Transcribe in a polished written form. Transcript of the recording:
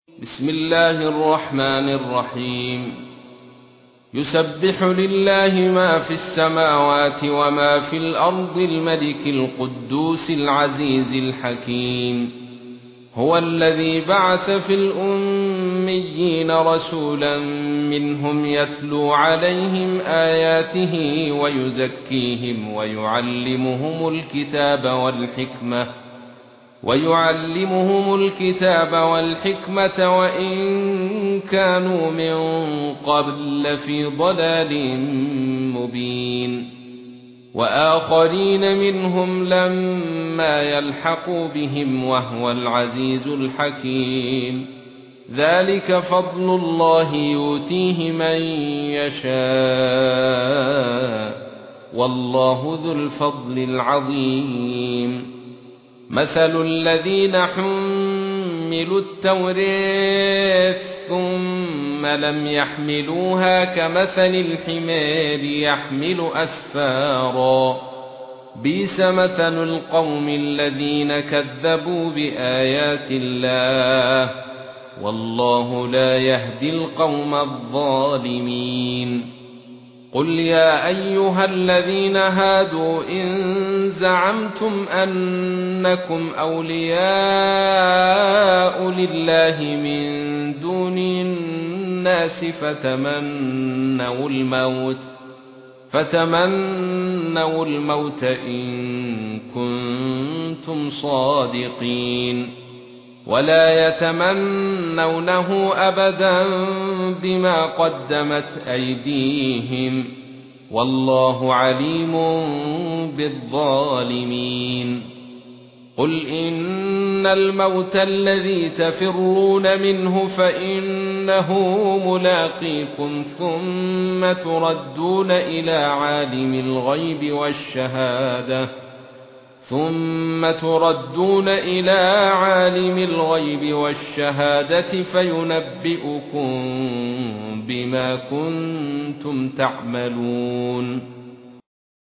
بسم الله الرحمن الرحيم. يسبح لله ما في السماوات وما في الأرض الملك القدوس العزيز الحكيم. هو الذي بعث في الأميين رسولا منهم يتلو عليهم آياته ويزكيهم ويعلمهم الكتاب والحكمة وإن كانوا من قبل لفي ضلال مبين. وآخرين منهم لما يلحقوا بهم وهو العزيز الحكيم. ذلك فضل الله يؤتيه من يشاء والله ذو الفضل العظيم. مثل الذين حملوا التوراة ثم لم يحملوها كمثل الحمار يحمل أسفارا بئس مثل القوم الذين كذبوا بآيات الله والله لا يهدي القوم الظالمين. قل يا أيها الذين هادوا إن زعمتم أنكم أولياء لله من دون الناس فتمنوا الموت إن كنتم صادقين ولا يتمنونه أبدا بما قدمت أيديهم والله عليم بالظالمين. قل إن الموت الذي تفرون منه فإنه ملاقيكم ثم تردون إلى عالم الغيب والشهادة فينبئكم بما كنتم تعملون.